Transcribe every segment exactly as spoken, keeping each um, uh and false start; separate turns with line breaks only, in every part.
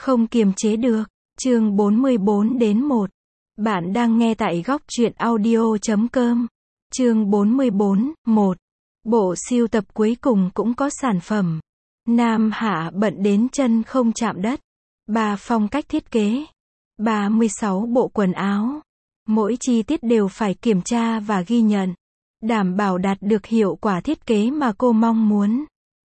Không kiềm chế được. Chương bốn mươi bốn đến một. Bạn đang nghe tại góc truyện audio chấm com. Chương bốn mươi bốn, một. Bộ sưu tập cuối cùng cũng có sản phẩm. Nam Hạ bận đến chân không chạm đất. Ba phong cách thiết kế. ba mươi sáu bộ quần áo. Mỗi chi tiết đều phải kiểm tra và ghi nhận. Đảm bảo đạt được hiệu quả thiết kế mà cô mong muốn.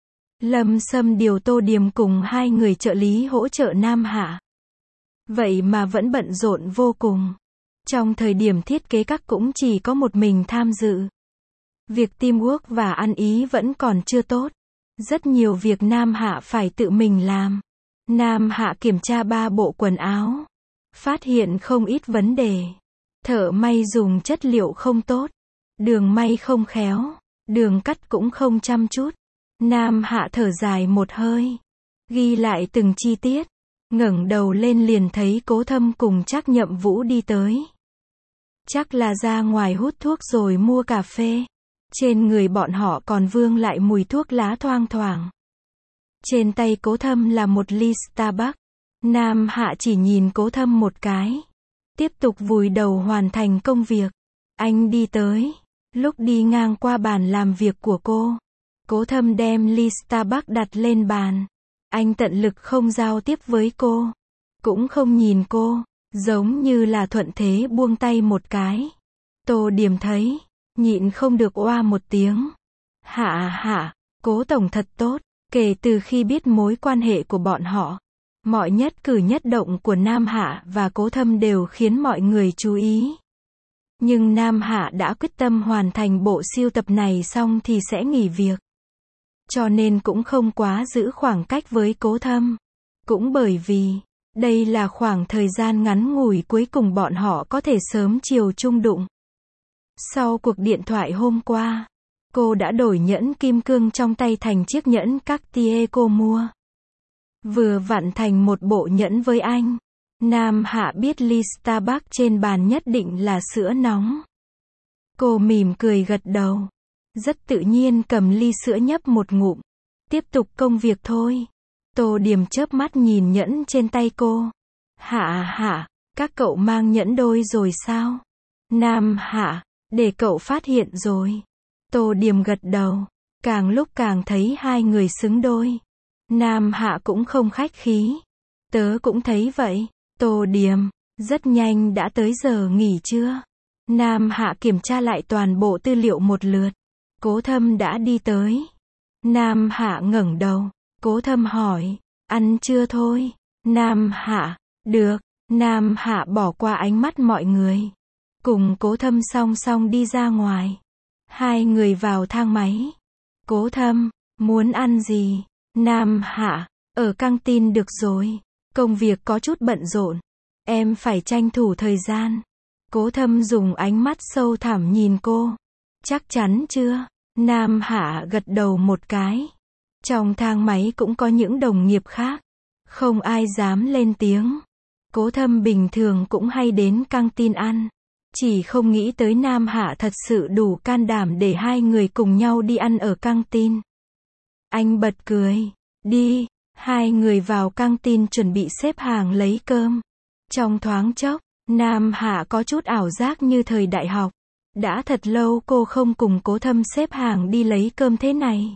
Lâm Sâm điều Tô Điềm cùng hai người trợ lý hỗ trợ Nam Hạ. Vậy mà vẫn bận rộn vô cùng. Trong thời điểm thiết kế các cũng chỉ có một mình tham dự. Việc teamwork và ăn ý vẫn còn chưa tốt. Rất nhiều việc Nam Hạ phải tự mình làm. Nam Hạ kiểm tra ba bộ quần áo. Phát hiện không ít vấn đề. Thợ may dùng chất liệu không tốt. Đường may không khéo. Đường cắt cũng không chăm chút. Nam Hạ thở dài một hơi. Ghi lại từng chi tiết. Ngẩng đầu lên liền thấy Cố Thâm cùng Trác Nhậm Vũ đi tới. Chắc là ra ngoài hút thuốc rồi mua cà phê. Trên người bọn họ còn vương lại mùi thuốc lá thoang thoảng. Trên tay Cố Thâm là một ly Starbucks. Nam Hạ chỉ nhìn Cố Thâm một cái. Tiếp tục vùi đầu hoàn thành công việc. Anh đi tới. Lúc đi ngang qua bàn làm việc của cô, Cố Thâm đem ly Starbucks đặt lên bàn. Anh tận lực không giao tiếp với cô. Cũng không nhìn cô. Giống như là thuận thế buông tay một cái. Tô Điềm thấy. Nhịn không được oa một tiếng. Hạ hạ, Cố tổng thật tốt. Kể từ khi biết mối quan hệ của bọn họ, mọi nhất cử nhất động của Nam Hạ và Cố Thâm đều khiến mọi người chú ý. Nhưng Nam Hạ đã quyết tâm hoàn thành bộ sưu tập này xong thì sẽ nghỉ việc. Cho nên cũng không quá giữ khoảng cách với Cố Thâm. Cũng bởi vì, đây là khoảng thời gian ngắn ngủi cuối cùng bọn họ có thể sớm chiều chung đụng. Sau cuộc điện thoại hôm qua, cô đã đổi nhẫn kim cương trong tay thành chiếc nhẫn Cartier cô mua. Vừa vặn thành một bộ nhẫn với anh. Nam Hạ biết ly Starbucks trên bàn nhất định là sữa nóng. Cô mỉm cười gật đầu. Rất tự nhiên cầm ly sữa nhấp một ngụm. Tiếp tục công việc thôi. Tô Điềm chớp mắt nhìn nhẫn trên tay cô. Hạ hạ, các cậu mang nhẫn đôi rồi sao? Nam Hạ, để cậu phát hiện rồi. Tô Điềm gật đầu. Càng lúc càng thấy hai người xứng đôi. Nam Hạ cũng không khách khí. Tớ cũng thấy vậy. Tô Điềm, rất nhanh đã tới giờ nghỉ trưa. Nam Hạ kiểm tra lại toàn bộ tư liệu một lượt. Cố Thâm đã đi tới. Nam Hạ ngẩng đầu. Cố Thâm hỏi, ăn chưa thôi? Nam Hạ, được. Nam Hạ bỏ qua ánh mắt mọi người. Cùng Cố Thâm song song đi ra ngoài. Hai người vào thang máy. Cố Thâm, muốn ăn gì? Nam Hạ, ở căng tin được rồi. Công việc có chút bận rộn. Em phải tranh thủ thời gian. Cố Thâm dùng ánh mắt sâu thẳm nhìn cô. Chắc chắn chưa? Nam Hạ gật đầu một cái. Trong thang máy cũng có những đồng nghiệp khác. Không ai dám lên tiếng. Cố Thâm bình thường cũng hay đến căng tin ăn. Chỉ không nghĩ tới Nam Hạ thật sự đủ can đảm để hai người cùng nhau đi ăn ở căng tin. Anh bật cười. Đi. Hai người vào căng tin chuẩn bị xếp hàng lấy cơm. Trong thoáng chốc, Nam Hạ có chút ảo giác như thời đại học. Đã thật lâu cô không cùng Cố Thâm xếp hàng đi lấy cơm thế này.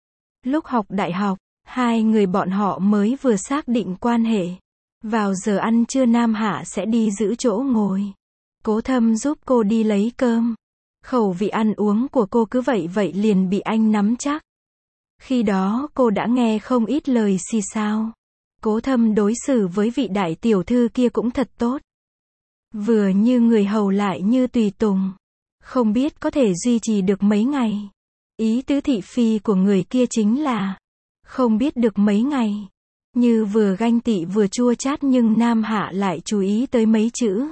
Lúc học đại học, hai người bọn họ mới vừa xác định quan hệ. Vào giờ ăn trưa Nam Hạ sẽ đi giữ chỗ ngồi. Cố Thâm giúp cô đi lấy cơm. Khẩu vị ăn uống của cô cứ vậy vậy liền bị anh nắm chắc. Khi đó cô đã nghe không ít lời xì xào. Cố Thâm đối xử với vị đại tiểu thư kia cũng thật tốt. Vừa như người hầu lại như tùy tùng. Không biết có thể duy trì được mấy ngày. Ý tứ thị phi của người kia chính là không biết được mấy ngày. Như vừa ganh tị vừa chua chát nhưng Nam Hạ lại chú ý tới mấy chữ.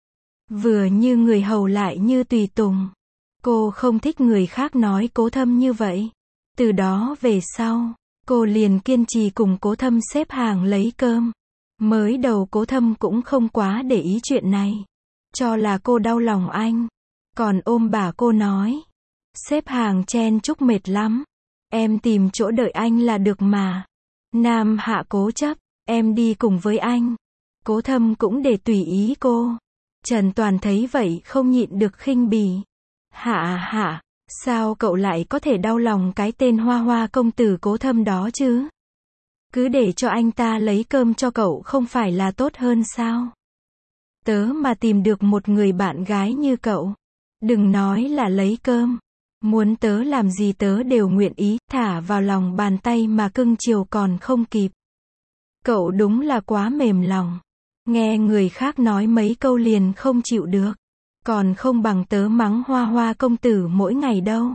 Vừa như người hầu lại như tùy tùng. Cô không thích người khác nói Cố Thâm như vậy. Từ đó về sau, cô liền kiên trì cùng Cố Thâm xếp hàng lấy cơm. Mới đầu Cố Thâm cũng không quá để ý chuyện này. Cho là cô đau lòng anh. Còn ôm bà cô nói. Xếp hàng chen chúc mệt lắm. Em tìm chỗ đợi anh là được mà. Nam Hạ cố chấp. em đi cùng với anh. Cố Thâm cũng để tùy ý cô. Trần Toàn thấy vậy không nhịn được khinh bỉ. Hạ hạ, sao cậu lại có thể đau lòng cái tên Hoa Hoa công tử Cố Thâm đó chứ? Cứ để cho anh ta lấy cơm cho cậu không phải là tốt hơn sao? Tớ mà tìm được một người bạn gái như cậu, đừng nói là lấy cơm, muốn tớ làm gì tớ đều nguyện ý, thả vào lòng bàn tay mà cưng chiều còn không kịp. Cậu đúng là quá mềm lòng. Nghe người khác nói mấy câu liền không chịu được. Còn không bằng tớ mắng Hoa Hoa công tử mỗi ngày đâu.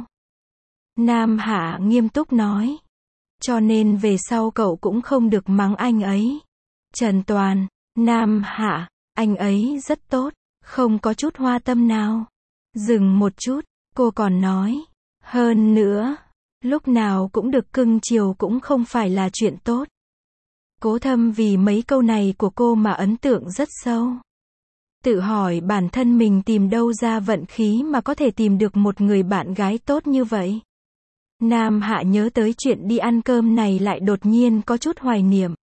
Nam Hạ nghiêm túc nói. Cho nên về sau cậu cũng không được mắng anh ấy. Trần Toàn, Nam Hạ, anh ấy rất tốt, không có chút hoa tâm nào. Dừng một chút, cô còn nói. Hơn nữa, lúc nào cũng được cưng chiều cũng không phải là chuyện tốt. Cố Thâm vì mấy câu này của cô mà ấn tượng rất sâu. Tự hỏi bản thân mình tìm đâu ra vận khí mà có thể tìm được một người bạn gái tốt như vậy. Nam Hạ nhớ tới chuyện đi ăn cơm này lại đột nhiên có chút hoài niệm.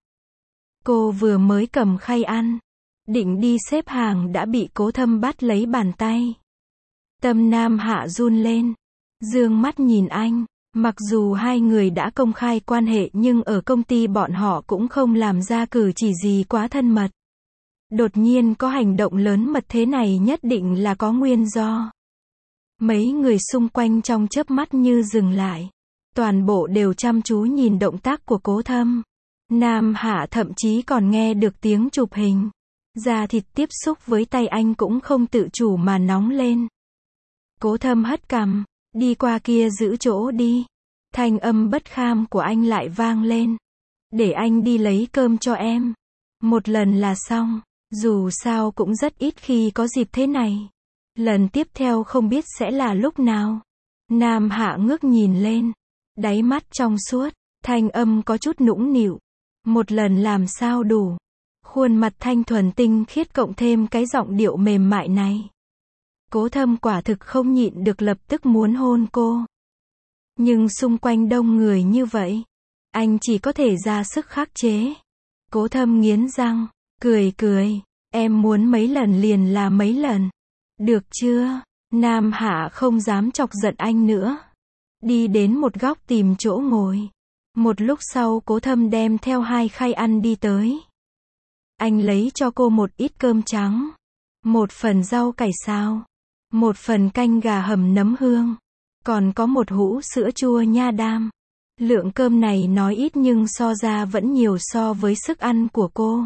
Cô vừa mới cầm khay ăn, định đi xếp hàng đã bị Cố Thâm bắt lấy bàn tay. Tâm Nam Hạ run lên, dương mắt nhìn anh. Mặc dù hai người đã công khai quan hệ nhưng ở công ty bọn họ cũng không làm ra cử chỉ gì quá thân mật. Đột nhiên có hành động lớn mật thế này nhất định là có nguyên do. Mấy người xung quanh trong chớp mắt như dừng lại. Toàn bộ đều chăm chú nhìn động tác của Cố Thâm. Nam Hạ thậm chí còn nghe được tiếng chụp hình. Da thịt tiếp xúc với tay anh cũng không tự chủ mà nóng lên. Cố Thâm hất cằm. Đi qua kia giữ chỗ đi. Thanh âm bất kham của anh lại vang lên. Để anh đi lấy cơm cho em. Một lần là xong. Dù sao cũng rất ít khi có dịp thế này. Lần tiếp theo không biết sẽ là lúc nào. Nam Hạ ngước nhìn lên. Đáy mắt trong suốt. Thanh âm có chút nũng nịu. Một lần làm sao đủ. Khuôn mặt thanh thuần tinh khiết cộng thêm cái giọng điệu mềm mại này. Cố Thâm quả thực không nhịn được lập tức muốn hôn cô. Nhưng xung quanh đông người như vậy, anh chỉ có thể ra sức khắc chế. Cố Thâm nghiến răng, cười cười, em muốn mấy lần liền là mấy lần. Được chưa? Nam Hạ không dám chọc giận anh nữa. Đi đến một góc tìm chỗ ngồi. Một lúc sau Cố Thâm đem theo hai khay ăn đi tới. Anh lấy cho cô một ít cơm trắng, một phần rau cải xào, một phần canh gà hầm nấm hương, còn có một hũ sữa chua nha đam. Lượng cơm này nói ít nhưng so ra vẫn nhiều so với sức ăn của cô.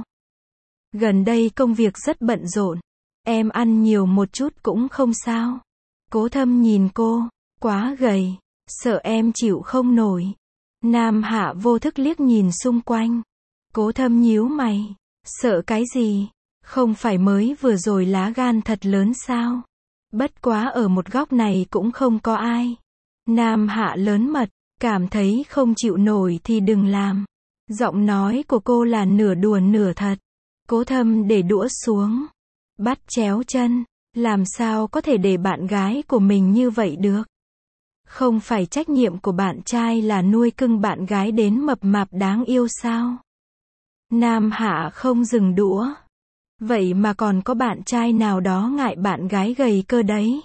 Gần đây công việc rất bận rộn, em ăn nhiều một chút cũng không sao. Cố Thâm nhìn cô, quá gầy, sợ em chịu không nổi. Nam Hạ vô thức liếc nhìn xung quanh. Cố Thâm nhíu mày, sợ cái gì? Không phải mới vừa rồi lá gan thật lớn sao? Bất quá ở một góc này cũng không có ai. Nam Hạ lớn mật, cảm thấy không chịu nổi thì đừng làm. Giọng nói của cô là nửa đùa nửa thật. Cố Thâm để đũa xuống, bắt chéo chân, làm sao có thể để bạn gái của mình như vậy được? Không phải trách nhiệm của bạn trai là nuôi cưng bạn gái đến mập mạp đáng yêu sao? Nam Hạ không dừng đũa. Vậy mà còn có bạn trai nào đó ngại bạn gái gầy cơ đấy.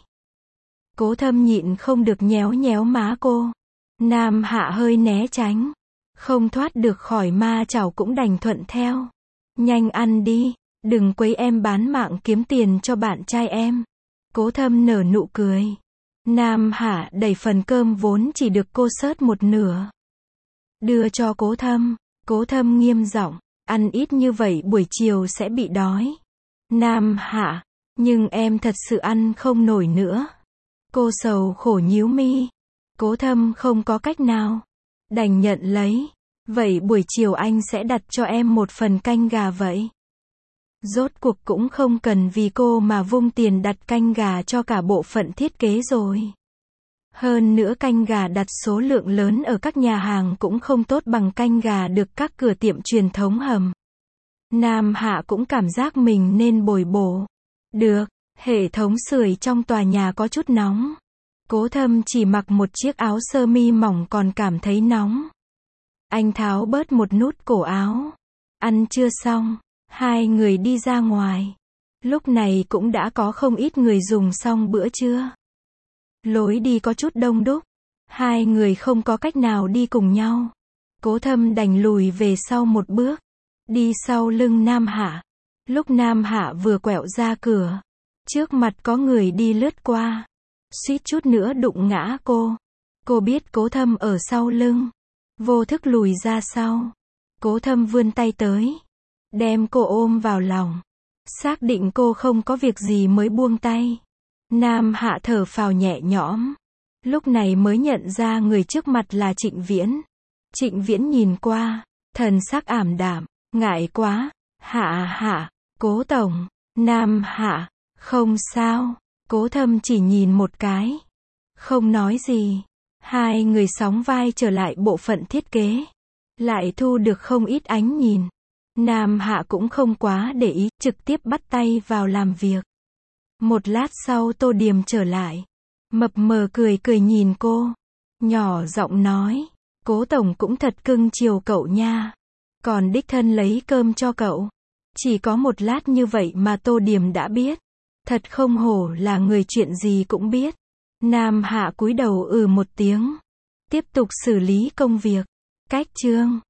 Cố Thâm nhịn không được nhéo nhéo má cô. Nam Hạ hơi né tránh. Không thoát được khỏi ma chảo cũng đành thuận theo. Nhanh ăn đi, đừng quấy em bán mạng kiếm tiền cho bạn trai em. Cố Thâm nở nụ cười. Nam Hạ đẩy phần cơm vốn chỉ được cô xớt một nửa. Đưa cho Cố Thâm. Cố Thâm nghiêm giọng. Ăn ít như vậy buổi chiều sẽ bị đói. Nam Hạ, nhưng em thật sự ăn không nổi nữa. Cô sầu khổ nhíu mi. Cố Thâm không có cách nào. Đành nhận lấy. Vậy buổi chiều anh sẽ đặt cho em một phần canh gà vậy. Rốt cuộc cũng không cần vì cô mà vung tiền đặt canh gà cho cả bộ phận thiết kế rồi. Hơn nữa canh gà đặt số lượng lớn ở các nhà hàng cũng không tốt bằng canh gà được các cửa tiệm truyền thống hầm. Nam Hạ cũng cảm giác mình nên bồi bổ. Được, hệ thống sưởi trong tòa nhà có chút nóng. Cố Thâm chỉ mặc một chiếc áo sơ mi mỏng còn cảm thấy nóng. Anh tháo bớt một nút cổ áo. Ăn trưa xong, hai người đi ra ngoài. Lúc này cũng đã có không ít người dùng xong bữa trưa. Lối đi có chút đông đúc. Hai người không có cách nào đi cùng nhau. Cố Thâm đành lùi về sau một bước. Đi sau lưng Nam Hạ. Lúc Nam Hạ vừa quẹo ra cửa. Trước mặt có người đi lướt qua. Suýt chút nữa đụng ngã cô. Cô biết Cố Thâm ở sau lưng. Vô thức lùi ra sau. Cố Thâm vươn tay tới. Đem cô ôm vào lòng. Xác định cô không có việc gì mới buông tay. Nam Hạ thở phào nhẹ nhõm. Lúc này mới nhận ra người trước mặt là Trịnh Viễn. Trịnh Viễn nhìn qua. Thần sắc ảm đạm. Ngại quá. Hạ hạ. Cố tổng. Nam Hạ. Không sao. Cố Thâm chỉ nhìn một cái. Không nói gì. Hai người sóng vai trở lại bộ phận thiết kế. Lại thu được không ít ánh nhìn. Nam Hạ cũng không quá để ý, trực tiếp bắt tay vào làm việc. Một lát sau Tô Điềm trở lại. Mập mờ cười cười nhìn cô. Nhỏ giọng nói. Cố tổng cũng thật cưng chiều cậu nha. Còn đích thân lấy cơm cho cậu. Chỉ có một lát như vậy mà Tô Điềm đã biết. Thật không hổ là người chuyện gì cũng biết. Nam Hạ cúi đầu ừ một tiếng. Tiếp tục xử lý công việc. Cách chương